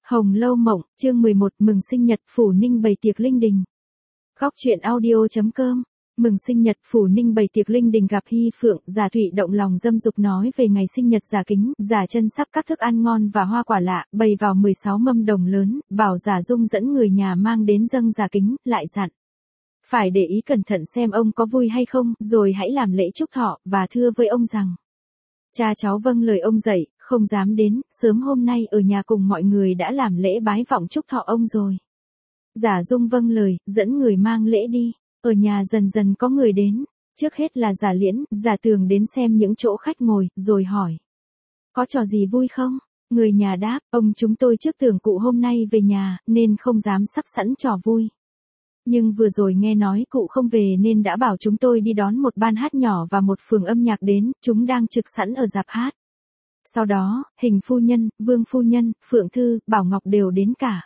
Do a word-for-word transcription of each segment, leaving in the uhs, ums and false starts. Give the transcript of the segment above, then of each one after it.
Hồng Lâu Mộng, chương mười một, mừng sinh nhật Phủ Ninh bày tiệc linh đình. Góc truyện audio.com. Mừng sinh nhật Phủ Ninh bày tiệc linh đình gặp Hy Phượng, Giả Thụy động lòng dâm dục nói về ngày sinh nhật Giả Kính, Giả Chân sắp các thức ăn ngon và hoa quả lạ, bày vào mười sáu mâm đồng lớn, bảo Giả Dung dẫn người nhà mang đến dâng Giả Kính, lại dặn. Phải để ý cẩn thận xem ông có vui hay không, rồi hãy làm lễ chúc thọ, và thưa với ông rằng. Cha cháu vâng lời ông dạy, không dám đến, sớm hôm nay ở nhà cùng mọi người đã làm lễ bái vọng chúc thọ ông rồi. Giả Dung vâng lời, dẫn người mang lễ đi, ở nhà dần dần có người đến, trước hết là Giả Liễn, Giả Tường đến xem những chỗ khách ngồi, rồi hỏi. Có trò gì vui không? Người nhà đáp, ông chúng tôi trước tưởng cụ hôm nay về nhà, nên không dám sắp sẵn trò vui. Nhưng vừa rồi nghe nói cụ không về nên đã bảo chúng tôi đi đón một ban hát nhỏ và một phường âm nhạc đến, chúng đang trực sẵn ở rạp hát. Sau đó, Hình phu nhân, Vương phu nhân, Phượng Thư, Bảo Ngọc đều đến cả.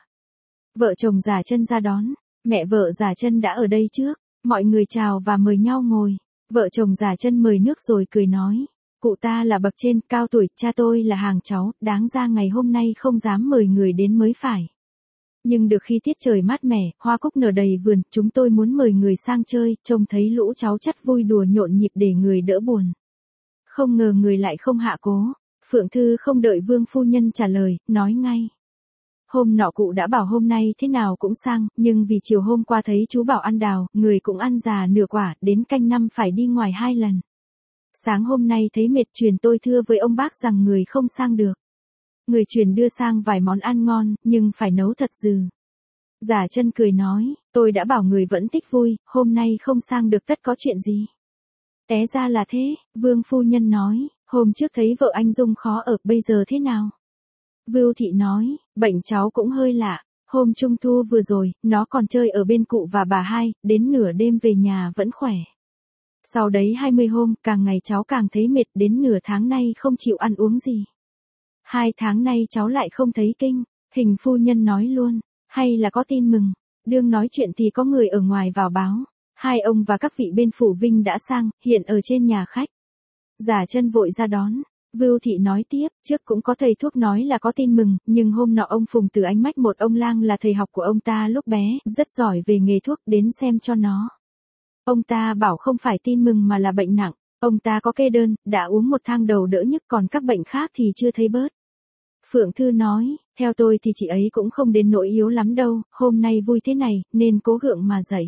Vợ chồng Giả Chân ra đón, mẹ vợ Giả Chân đã ở đây trước, mọi người chào và mời nhau ngồi. Vợ chồng Giả Chân mời nước rồi cười nói, cụ ta là bậc trên, cao tuổi, cha tôi là hàng cháu, đáng ra ngày hôm nay không dám mời người đến mới phải. Nhưng được khi tiết trời mát mẻ, hoa cúc nở đầy vườn, chúng tôi muốn mời người sang chơi, trông thấy lũ cháu chắt vui đùa nhộn nhịp để người đỡ buồn. Không ngờ người lại không hạ cố. Phượng Thư không đợi Vương phu nhân trả lời, nói ngay. Hôm nọ cụ đã bảo hôm nay thế nào cũng sang, nhưng vì chiều hôm qua thấy chú bảo ăn đào, người cũng ăn già nửa quả, đến canh năm phải đi ngoài hai lần. Sáng hôm nay thấy mệt truyền tôi thưa với ông bác rằng người không sang được. Người truyền đưa sang vài món ăn ngon, nhưng phải nấu thật dừ. Giả Chân cười nói, tôi đã bảo người vẫn thích vui, hôm nay không sang được tất có chuyện gì. Té ra là thế, Vương phu nhân nói, hôm trước thấy vợ anh Dung khó ở, bây giờ thế nào? Vưu Thị nói, bệnh cháu cũng hơi lạ, hôm trung thu vừa rồi, nó còn chơi ở bên cụ và bà hai, đến nửa đêm về nhà vẫn khỏe. Sau đấy hai mươi hôm, càng ngày cháu càng thấy mệt, đến nửa tháng nay không chịu ăn uống gì. Hai tháng nay cháu lại không thấy kinh, Hình phu nhân nói luôn, hay là có tin mừng, đương nói chuyện thì có người ở ngoài vào báo, hai ông và các vị bên phủ Vinh đã sang, hiện ở trên nhà khách. Giả Chân vội ra đón, Vưu Thị nói tiếp, trước cũng có thầy thuốc nói là có tin mừng, nhưng hôm nọ ông Phùng từ Ánh Mách một ông lang là thầy học của ông ta lúc bé, rất giỏi về nghề thuốc, đến xem cho nó. Ông ta bảo không phải tin mừng mà là bệnh nặng, ông ta có kê đơn, đã uống một thang đầu đỡ nhức, còn các bệnh khác thì chưa thấy bớt. Phượng Thư nói, theo tôi thì chị ấy cũng không đến nỗi yếu lắm đâu, hôm nay vui thế này, nên cố gượng mà dậy.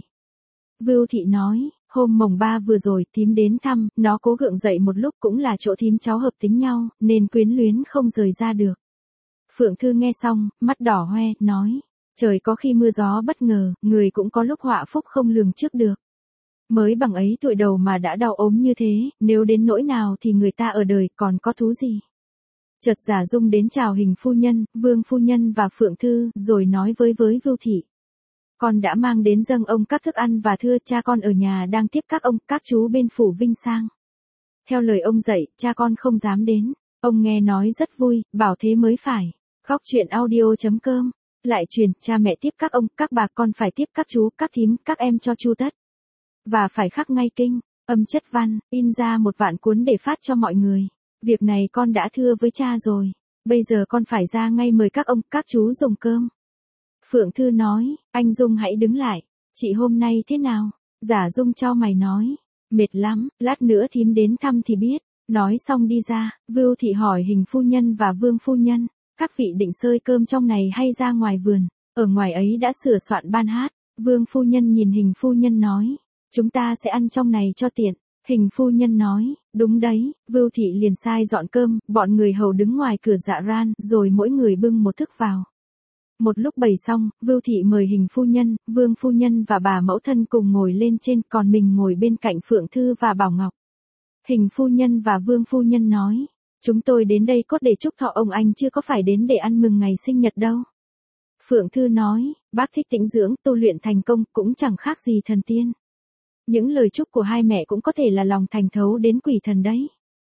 Vưu Thị nói, hôm mồng ba vừa rồi, thím đến thăm, nó cố gượng dậy một lúc, cũng là chỗ thím cháu hợp tính nhau, nên quyến luyến không rời ra được. Phượng Thư nghe xong, mắt đỏ hoe, nói, trời có khi mưa gió bất ngờ, người cũng có lúc họa phúc không lường trước được. Mới bằng ấy tuổi đầu mà đã đau ốm như thế, nếu đến nỗi nào thì người ta ở đời còn có thú gì. Chợt Giả Dung đến chào Hình phu nhân, Vương phu nhân và Phượng Thư, rồi nói với với Vưu Thị. Con đã mang đến dâng ông các thức ăn và thưa cha con ở nhà đang tiếp các ông, các chú bên phủ Vinh sang. Theo lời ông dạy, cha con không dám đến, ông nghe nói rất vui, bảo thế mới phải. Góc truyện audio.com. Lại truyền, cha mẹ tiếp các ông, các bà con phải tiếp các chú, các thím, các em cho chu tất. Và phải khắc ngay kinh, âm chất văn, in ra một vạn cuốn để phát cho mọi người. Việc này con đã thưa với cha rồi, bây giờ con phải ra ngay mời các ông, các chú dùng cơm. Phượng Thư nói, anh Dung hãy đứng lại, chị hôm nay thế nào? Giả Dung chau mày nói, mệt lắm, lát nữa thím đến thăm thì biết. Nói xong đi ra, Vưu Thị hỏi Hình phu nhân và Vương phu nhân, các vị định xơi cơm trong này hay ra ngoài vườn? Ở ngoài ấy đã sửa soạn ban hát. Vương phu nhân nhìn Hình phu nhân nói, chúng ta sẽ ăn trong này cho tiện. Hình phu nhân nói, đúng đấy. Vưu Thị liền sai dọn cơm, bọn người hầu đứng ngoài cửa dạ ran, rồi mỗi người bưng một thức vào. Một lúc bày xong, Vưu Thị mời Hình phu nhân, Vương phu nhân và bà mẫu thân cùng ngồi lên trên, còn mình ngồi bên cạnh Phượng Thư và Bảo Ngọc. Hình phu nhân và Vương phu nhân nói, chúng tôi đến đây cốt để chúc thọ ông anh, chưa có phải đến để ăn mừng ngày sinh nhật đâu. Phượng Thư nói, bác thích tĩnh dưỡng, tu luyện thành công, cũng chẳng khác gì thần tiên. Những lời chúc của hai mẹ cũng có thể là lòng thành thấu đến quỷ thần đấy.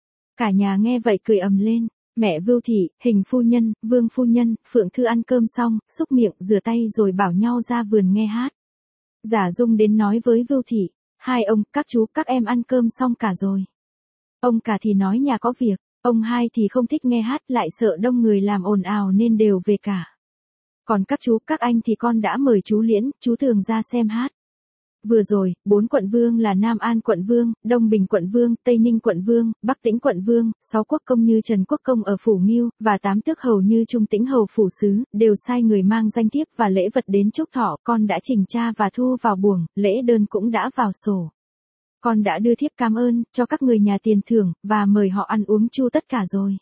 Cả nhà nghe vậy cười ầm lên. Mẹ Vưu Thị, Hình phu nhân, Vương phu nhân, Phượng Thư ăn cơm xong, xúc miệng, rửa tay rồi bảo nhau ra vườn nghe hát. Giả Dung đến nói với Vưu Thị, hai ông, các chú, các em ăn cơm xong cả rồi. Ông cả thì nói nhà có việc, ông hai thì không thích nghe hát, lại sợ đông người làm ồn ào nên đều về cả. Còn các chú, các anh thì con đã mời chú Liễn, chú Thường ra xem hát. Vừa rồi, bốn quận vương là Nam An quận vương, Đông Bình quận vương, Tây Ninh quận vương, Bắc Tĩnh quận vương, sáu quốc công như Trần Quốc công ở Phủ Ngưu, và tám tước hầu như Trung Tĩnh hầu phủ sứ, đều sai người mang danh thiếp và lễ vật đến chúc thọ. Con đã trình tra và thu vào buồng, lễ đơn cũng đã vào sổ. Con đã đưa thiếp cảm ơn, cho các người nhà tiền thưởng, và mời họ ăn uống chu tất cả rồi.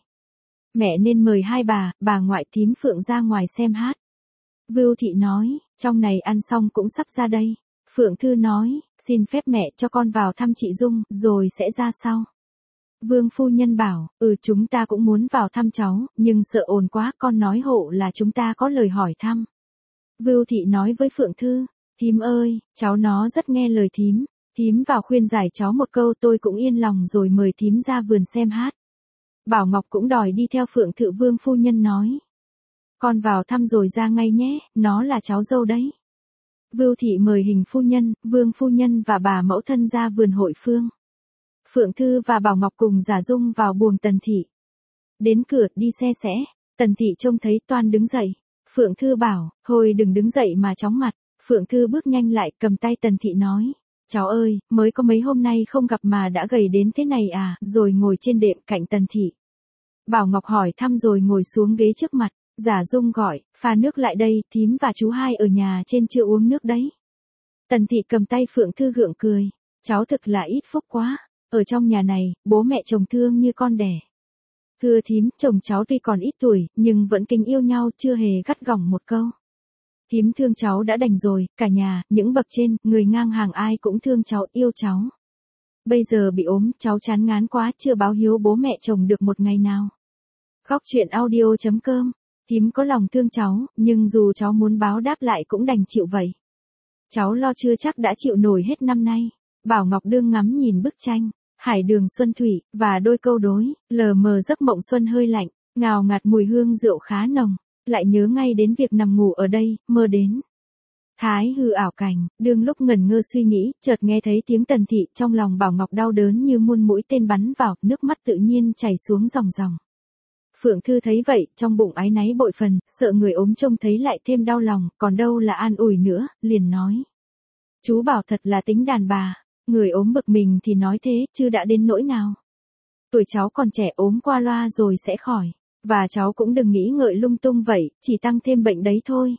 Mẹ nên mời hai bà, bà ngoại thím Phượng ra ngoài xem hát. Vưu Thị nói, trong này ăn xong cũng sắp ra đây. Phượng Thư nói, xin phép mẹ cho con vào thăm chị Dung, rồi sẽ ra sau. Vương phu nhân bảo, ừ chúng ta cũng muốn vào thăm cháu, nhưng sợ ồn quá, con nói hộ là chúng ta có lời hỏi thăm. Vưu Thị nói với Phượng Thư, thím ơi, cháu nó rất nghe lời thím, thím vào khuyên giải cháu một câu tôi cũng yên lòng rồi mời thím ra vườn xem hát. Bảo Ngọc cũng đòi đi theo Phượng Thư. Vương phu nhân nói, con vào thăm rồi ra ngay nhé, nó là cháu dâu đấy. Vưu Thị mời Hình phu nhân, Vương phu nhân và bà mẫu thân ra vườn hội phương. Phượng Thư và Bảo Ngọc cùng Giả Dung vào buồng Tần Thị. Đến cửa, đi xe sẽ. Tần Thị trông thấy toan đứng dậy. Phượng Thư bảo, thôi đừng đứng dậy mà chóng mặt. Phượng Thư bước nhanh lại, cầm tay Tần Thị nói, cháu ơi, mới có mấy hôm nay không gặp mà đã gầy đến thế này à, rồi ngồi trên đệm cạnh Tần Thị. Bảo Ngọc hỏi thăm rồi ngồi xuống ghế trước mặt. Giả Dung gọi, pha nước lại đây, thím và chú hai ở nhà trên chưa uống nước đấy. Tần Thị cầm tay Phượng Thư gượng cười, cháu thực là ít phúc quá, ở trong nhà này, bố mẹ chồng thương như con đẻ. Thưa thím, chồng cháu tuy còn ít tuổi, nhưng vẫn kính yêu nhau, chưa hề gắt gỏng một câu. Thím thương cháu đã đành rồi, cả nhà, những bậc trên, người ngang hàng ai cũng thương cháu, yêu cháu. Bây giờ bị ốm, cháu chán ngán quá, chưa báo hiếu bố mẹ chồng được một ngày nào. Khóc chuyện audio chấm com. Thím có lòng thương cháu, nhưng dù cháu muốn báo đáp lại cũng đành chịu vậy. Cháu lo chưa chắc đã chịu nổi hết năm nay. Bảo Ngọc đương ngắm nhìn bức tranh, hải đường xuân thủy, và đôi câu đối, lờ mờ giấc mộng xuân hơi lạnh, ngào ngạt mùi hương rượu khá nồng, lại nhớ ngay đến việc nằm ngủ ở đây, mơ đến. Thái hư ảo cảnh, đương lúc ngẩn ngơ suy nghĩ, chợt nghe thấy tiếng Tần Thị, trong lòng Bảo Ngọc đau đớn như muôn mũi tên bắn vào, nước mắt tự nhiên chảy xuống ròng ròng. Phượng Thư thấy vậy, trong bụng áy náy bội phần, sợ người ốm trông thấy lại thêm đau lòng, còn đâu là an ủi nữa, liền nói. Chú bảo thật là tính đàn bà, người ốm bực mình thì nói thế, chứ đã đến nỗi nào. Tuổi cháu còn trẻ ốm qua loa rồi sẽ khỏi, và cháu cũng đừng nghĩ ngợi lung tung vậy, chỉ tăng thêm bệnh đấy thôi.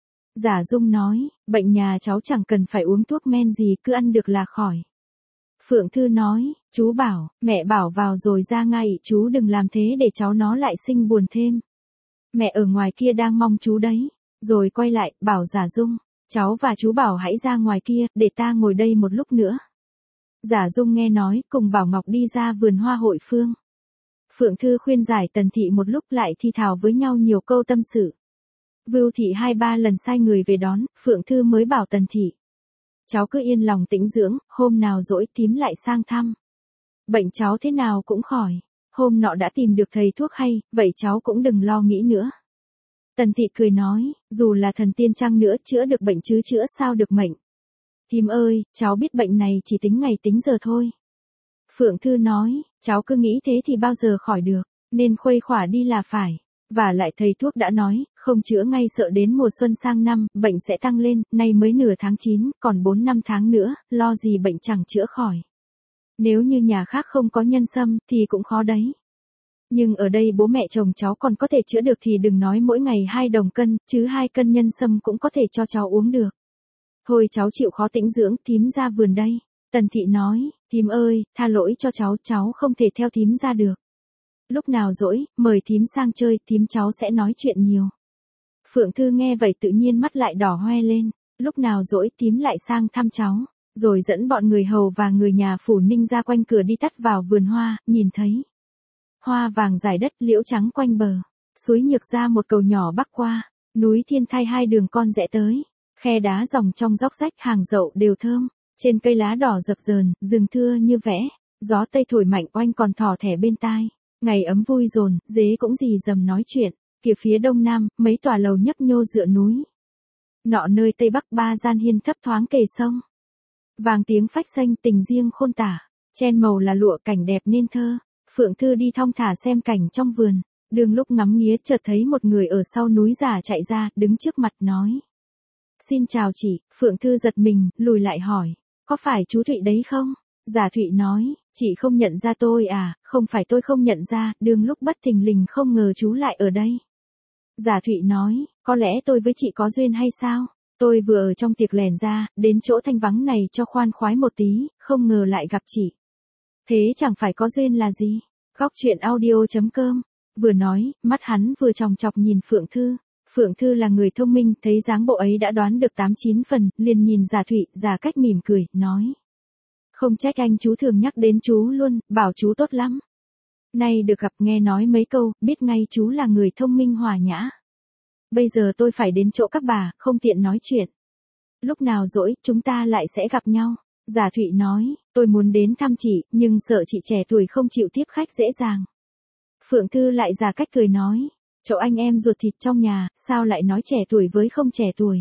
Giả Dung nói, bệnh nhà cháu chẳng cần phải uống thuốc men gì, cứ ăn được là khỏi. Phượng Thư nói, chú bảo, mẹ bảo vào rồi ra ngay, chú đừng làm thế để cháu nó lại sinh buồn thêm. Mẹ ở ngoài kia đang mong chú đấy. Rồi quay lại, bảo Giả Dung, cháu và chú Bảo hãy ra ngoài kia, để ta ngồi đây một lúc nữa. Giả Dung nghe nói, cùng Bảo Ngọc đi ra vườn hoa hội phương. Phượng Thư khuyên giải Tần Thị một lúc lại thi thào với nhau nhiều câu tâm sự. Vưu Thị hai ba lần sai người về đón, Phượng Thư mới bảo Tần Thị. Cháu cứ yên lòng tĩnh dưỡng, hôm nào rỗi thím lại sang thăm. Bệnh cháu thế nào cũng khỏi, hôm nọ đã tìm được thầy thuốc hay, vậy cháu cũng đừng lo nghĩ nữa. Tần Thị cười nói, dù là thần tiên chăng nữa chữa được bệnh chứ chữa sao được mệnh. Thím ơi, cháu biết bệnh này chỉ tính ngày tính giờ thôi. Phượng Thư nói, cháu cứ nghĩ thế thì bao giờ khỏi được, nên khuây khỏa đi là phải. Và lại thầy thuốc đã nói, không chữa ngay sợ đến mùa xuân sang năm, bệnh sẽ tăng lên, nay mới nửa tháng chín, còn bốn năm tháng nữa, lo gì bệnh chẳng chữa khỏi. Nếu như nhà khác không có nhân sâm, thì cũng khó đấy. Nhưng ở đây bố mẹ chồng cháu còn có thể chữa được thì đừng nói mỗi ngày hai đồng cân, chứ hai cân nhân sâm cũng có thể cho cháu uống được. Thôi cháu chịu khó tĩnh dưỡng, thím ra vườn đây. Tần Thị nói, thím ơi, tha lỗi cho cháu, cháu không thể theo thím ra được. Lúc nào rỗi, mời thím sang chơi, thím cháu sẽ nói chuyện nhiều. Phượng Thư nghe vậy tự nhiên mắt lại đỏ hoe lên, lúc nào rỗi thím lại sang thăm cháu, rồi dẫn bọn người hầu và người nhà Phủ Ninh ra quanh cửa đi tắt vào vườn hoa, nhìn thấy. Hoa vàng rải đất, liễu trắng quanh bờ, suối nhược ra một cầu nhỏ bắc qua, núi Thiên Thai hai đường con rẽ tới, khe đá dòng trong dốc rách hàng dậu đều thơm, trên cây lá đỏ dập dờn, rừng thưa như vẽ, gió tây thổi mạnh oanh còn thỏ thẻ bên tai. Ngày ấm vui dồn, dế cũng rì rầm nói chuyện, kìa phía đông nam, mấy tòa lầu nhấp nhô dựa núi. Nọ nơi tây bắc ba gian hiên thấp thoáng kề sông. Vàng tiếng phách xanh tình riêng khôn tả, chen màu là lụa cảnh đẹp nên thơ. Phượng Thư đi thong thả xem cảnh trong vườn, Đường lúc ngắm nghía chợt thấy một người ở sau núi giả chạy ra, đứng trước mặt nói. Xin chào chị. Phượng Thư giật mình, lùi lại hỏi. Có phải chú Thụy đấy không? Giả Thụy nói, chị không nhận ra tôi à? Không phải tôi không nhận ra, đường lúc bất thình lình không ngờ chú lại ở đây. Giả Thụy nói, có lẽ tôi với chị có duyên hay sao? Tôi vừa ở trong tiệc lèn ra, đến chỗ thanh vắng này cho khoan khoái một tí, không ngờ lại gặp chị. Thế chẳng phải có duyên là gì? Góc truyện audio chấm com. Vừa nói, mắt hắn vừa chòng chọc nhìn Phượng Thư. Phượng Thư là người thông minh, thấy dáng bộ ấy đã đoán được tám chín phần, liền nhìn Giả Thụy, Giả Cách mỉm cười, nói. Không trách anh chú thường nhắc đến chú luôn, bảo chú tốt lắm. Nay được gặp nghe nói mấy câu, biết ngay chú là người thông minh hòa nhã. Bây giờ tôi phải đến chỗ các bà, không tiện nói chuyện. Lúc nào rỗi, chúng ta lại sẽ gặp nhau. Giả Thụy nói, tôi muốn đến thăm chị, nhưng sợ chị trẻ tuổi không chịu tiếp khách dễ dàng. Phượng Thư lại Giả Cách cười nói, chỗ anh em ruột thịt trong nhà, sao lại nói trẻ tuổi với không trẻ tuổi.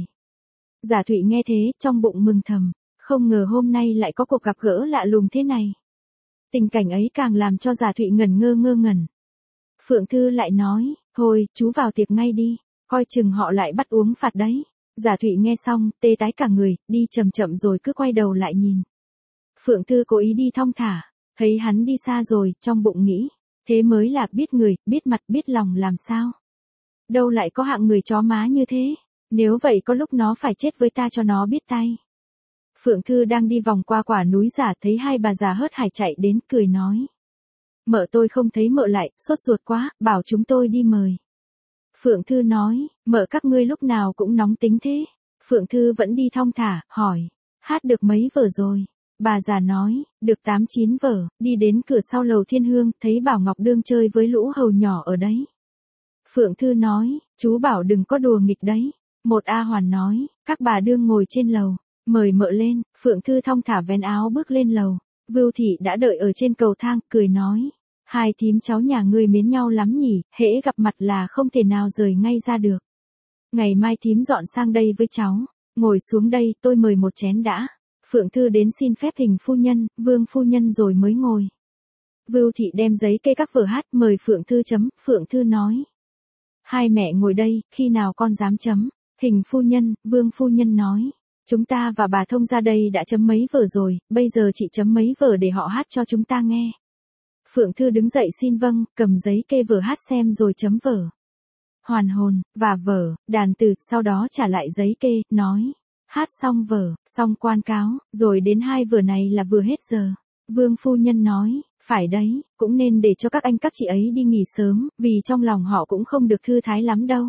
Giả Thụy nghe thế, trong bụng mừng thầm, không ngờ hôm nay lại có cuộc gặp gỡ lạ lùng thế này. Tình cảnh ấy càng làm cho Giả Thụy ngẩn ngơ ngơ ngẩn. Phượng Thư lại nói, thôi, chú vào tiệc ngay đi, coi chừng họ lại bắt uống phạt đấy. Giả Thụy nghe xong, tê tái cả người, đi chậm chậm rồi cứ quay đầu lại nhìn. Phượng Thư cố ý đi thong thả, thấy hắn đi xa rồi, trong bụng nghĩ, thế mới là biết người, biết mặt, biết lòng làm sao. Đâu lại có hạng người chó má như thế, nếu vậy có lúc nó phải chết với ta cho nó biết tay. Phượng Thư đang đi vòng qua quả núi giả thấy hai bà già hớt hải chạy đến, cười nói. Mợ tôi không thấy mợ lại, sốt ruột quá, bảo chúng tôi đi mời. Phượng Thư nói, mợ các ngươi lúc nào cũng nóng tính thế. Phượng Thư vẫn đi thong thả, hỏi, hát được mấy vở rồi? Bà già nói, được tám chín vở, đi đến cửa sau lầu Thiên Hương, thấy Bảo Ngọc Đương chơi với lũ hầu nhỏ ở đấy. Phượng Thư nói, chú bảo đừng có đùa nghịch đấy. Một A Hoàn nói, các bà đương ngồi trên lầu, mời mợ lên. Phượng Thư thong thả vén áo bước lên lầu. Vưu Thị đã đợi ở trên cầu thang, cười nói. Hai thím cháu nhà ngươi mến nhau lắm nhỉ, hễ gặp mặt là không thể nào rời ngay ra được. Ngày mai thím dọn sang đây với cháu, ngồi xuống đây, tôi mời một chén đã. Phượng Thư đến xin phép Hình phu nhân, Vương phu nhân rồi mới ngồi. Vưu Thị đem giấy kê các vở hát mời Phượng Thư chấm, Phượng Thư nói. Hai mẹ ngồi đây, khi nào con dám chấm? Hình phu nhân, Vương phu nhân nói. Chúng ta và bà Thông ra đây đã chấm mấy vở rồi, bây giờ chị chấm mấy vở để họ hát cho chúng ta nghe. Phượng Thư đứng dậy xin vâng, cầm giấy kê vở hát xem rồi chấm vở. Hoàn hồn, và vở, đàn từ, sau đó trả lại giấy kê, nói. Hát xong vở, xong quan cáo, rồi đến hai vở này là vừa hết giờ. Vương phu nhân nói, phải đấy, cũng nên để cho các anh các chị ấy đi nghỉ sớm, vì trong lòng họ cũng không được thư thái lắm đâu.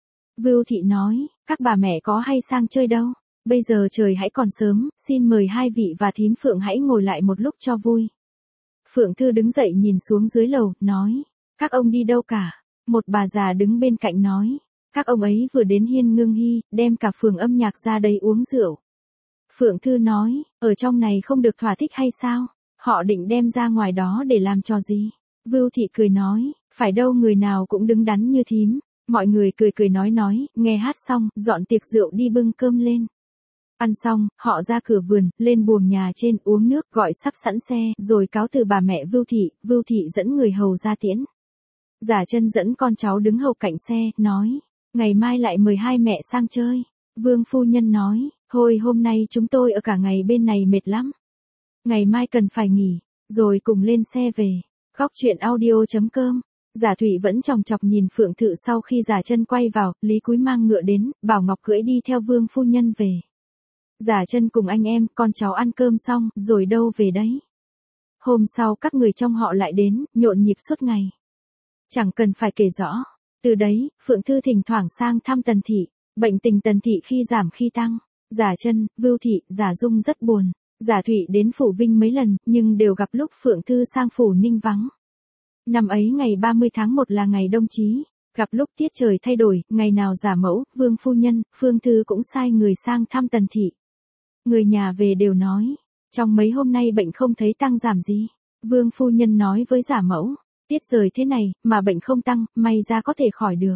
Vưu Thị nói, các bà mẹ có hay sang chơi đâu, bây giờ trời hãy còn sớm, xin mời hai vị và thím Phượng hãy ngồi lại một lúc cho vui. Phượng Thư đứng dậy nhìn xuống dưới lầu, nói, các ông đi đâu cả? Một bà già đứng bên cạnh nói, các ông ấy vừa đến Hiên Ngưng Hy, đem cả phường âm nhạc ra đây uống rượu. Phượng Thư nói, ở trong này không được thỏa thích hay sao? Họ định đem ra ngoài đó để làm trò gì? Vưu Thị cười nói, phải đâu người nào cũng đứng đắn như thím. Mọi người cười cười nói nói, nghe hát xong, dọn tiệc rượu đi bưng cơm lên. Ăn xong, họ ra cửa vườn, lên buồng nhà trên uống nước, gọi sắp sẵn xe, rồi cáo từ bà mẹ Vưu Thị, Vưu Thị dẫn người hầu ra tiễn. Giả Chân dẫn con cháu đứng hầu cạnh xe, nói, ngày mai lại mời hai mẹ sang chơi. Vương phu nhân nói, thôi hôm nay chúng tôi ở cả ngày bên này mệt lắm. Ngày mai cần phải nghỉ, rồi cùng lên xe về. Góc truyện audio chấm com. Giả Thụy vẫn chòng chọc nhìn Phượng Thư sau khi Giả Chân quay vào, Lý Cúi mang ngựa đến, Bảo Ngọc cưỡi đi theo Vương phu nhân về. Giả Chân cùng anh em, con cháu ăn cơm xong, rồi đâu về đấy. Hôm sau các người trong họ lại đến, nhộn nhịp suốt ngày. Chẳng cần phải kể rõ. Từ đấy, Phượng Thư thỉnh thoảng sang thăm Tần Thị, bệnh tình Tần Thị khi giảm khi tăng. Giả Chân, Vưu Thị, Giả Dung rất buồn. Giả Thụy đến phủ Vinh mấy lần, nhưng đều gặp lúc Phượng Thư sang phủ Ninh vắng. Năm ấy ngày ba mươi tháng một là ngày đông chí, gặp lúc tiết trời thay đổi, ngày nào Giả Mẫu, Vương phu nhân, Phương Thư cũng sai người sang thăm Tần Thị. Người nhà về đều nói, trong mấy hôm nay bệnh không thấy tăng giảm gì. Vương phu nhân nói với Giả Mẫu, tiết rời thế này, mà bệnh không tăng, may ra có thể khỏi được.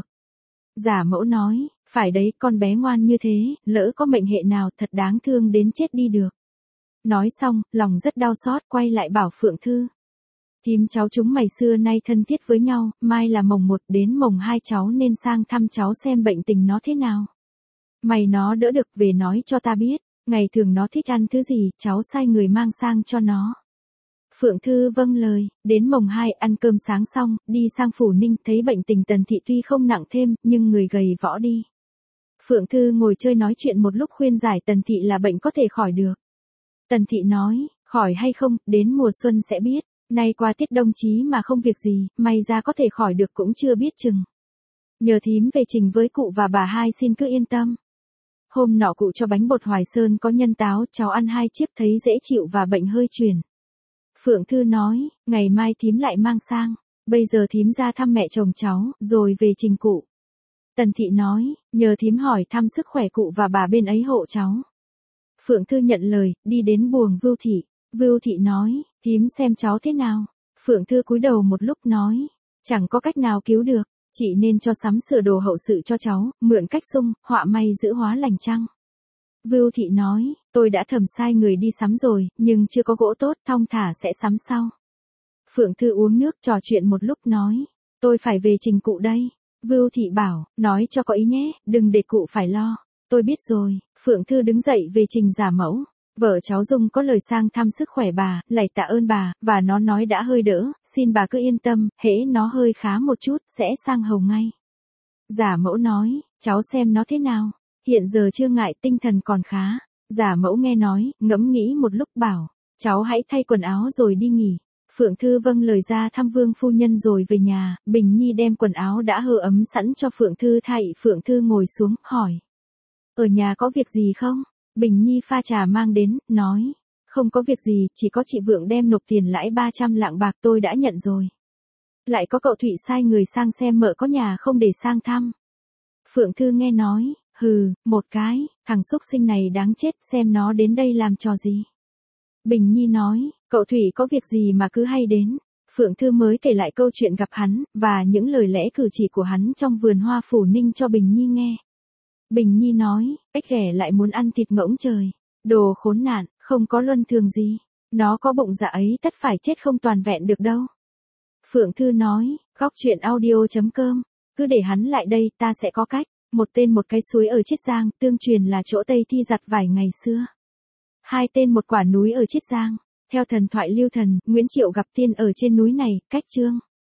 Giả Mẫu nói, phải đấy, con bé ngoan như thế, lỡ có mệnh hệ nào thật đáng thương đến chết đi được. Nói xong, lòng rất đau xót, quay lại bảo Phượng Thư. Thím cháu chúng mày xưa nay thân thiết với nhau, mai là mồng một đến mồng hai cháu nên sang thăm cháu xem bệnh tình nó thế nào. Mày nó đỡ được về nói cho ta biết, ngày thường nó thích ăn thứ gì, cháu sai người mang sang cho nó. Phượng Thư vâng lời, đến mồng hai ăn cơm sáng xong, đi sang Phủ Ninh thấy bệnh tình Tần Thị tuy không nặng thêm, nhưng người gầy võ đi. Phượng Thư ngồi chơi nói chuyện một lúc khuyên giải Tần Thị là bệnh có thể khỏi được. Tần Thị nói, khỏi hay không, đến mùa xuân sẽ biết, nay qua tiết đông chí mà không việc gì, may ra có thể khỏi được cũng chưa biết chừng. Nhờ thím về trình với cụ và bà hai xin cứ yên tâm. Hôm nọ cụ cho bánh bột Hoài Sơn có nhân táo, cháu ăn hai chiếc thấy dễ chịu và bệnh hơi chuyển. Phượng Thư nói, ngày mai thím lại mang sang, bây giờ thím ra thăm mẹ chồng cháu, rồi về trình cụ. Tần Thị nói, nhờ thím hỏi thăm sức khỏe cụ và bà bên ấy hộ cháu. Phượng Thư nhận lời, đi đến buồng Vưu Thị. Vưu Thị nói, thím xem cháu thế nào. Phượng Thư cúi đầu một lúc nói, chẳng có cách nào cứu được, chị nên cho sắm sửa đồ hậu sự cho cháu, mượn cách xung, họa may giữ hóa lành chăng. Vưu Thị nói, tôi đã thầm sai người đi sắm rồi, nhưng chưa có gỗ tốt, thong thả sẽ sắm sau. Phượng Thư uống nước trò chuyện một lúc nói, tôi phải về trình cụ đây. Vưu Thị bảo, nói cho có ý nhé, đừng để cụ phải lo. Tôi biết rồi. Phượng Thư đứng dậy về trình giả mẫu. Vợ cháu Dung có lời sang thăm sức khỏe bà, lạy tạ ơn bà, và nó nói đã hơi đỡ, xin bà cứ yên tâm, hễ nó hơi khá một chút, sẽ sang hầu ngay. Giả mẫu nói, cháu xem nó thế nào, hiện giờ chưa ngại, tinh thần còn khá. Giả mẫu nghe nói, ngẫm nghĩ một lúc bảo, cháu hãy thay quần áo rồi đi nghỉ. Phượng Thư vâng lời ra thăm Vương phu nhân rồi về nhà, Bình Nhi đem quần áo đã hơ ấm sẵn cho Phượng Thư thay. Phượng Thư ngồi xuống, hỏi, ở nhà có việc gì không? Bình Nhi pha trà mang đến, nói, không có việc gì, chỉ có chị Vượng đem nộp tiền lãi ba trăm lạng bạc tôi đã nhận rồi. Lại có cậu Thụy sai người sang xem mợ có nhà không để sang thăm. Phượng Thư nghe nói, hừ, một cái, thằng xúc sinh này đáng chết, xem nó đến đây làm trò gì. Bình Nhi nói, cậu Thụy có việc gì mà cứ hay đến. Phượng Thư mới kể lại câu chuyện gặp hắn, và những lời lẽ cử chỉ của hắn trong vườn hoa Phủ Ninh cho Bình Nhi nghe. Bình Nhi nói, ếch ghẻ lại muốn ăn thịt ngỗng trời. Đồ khốn nạn, không có luân thường gì. Nó có bụng dạ ấy tất phải chết không toàn vẹn được đâu. Phượng Thư nói, góc truyện audio chấm com, cứ để hắn lại đây ta sẽ có cách. Một tên một cái suối ở Chiết Giang, tương truyền là chỗ Tây Thi giặt vải ngày xưa. Hai tên một quả núi ở Chiết Giang. Theo thần thoại lưu thần, Nguyễn Triệu gặp tiên ở trên núi này, cách Chương.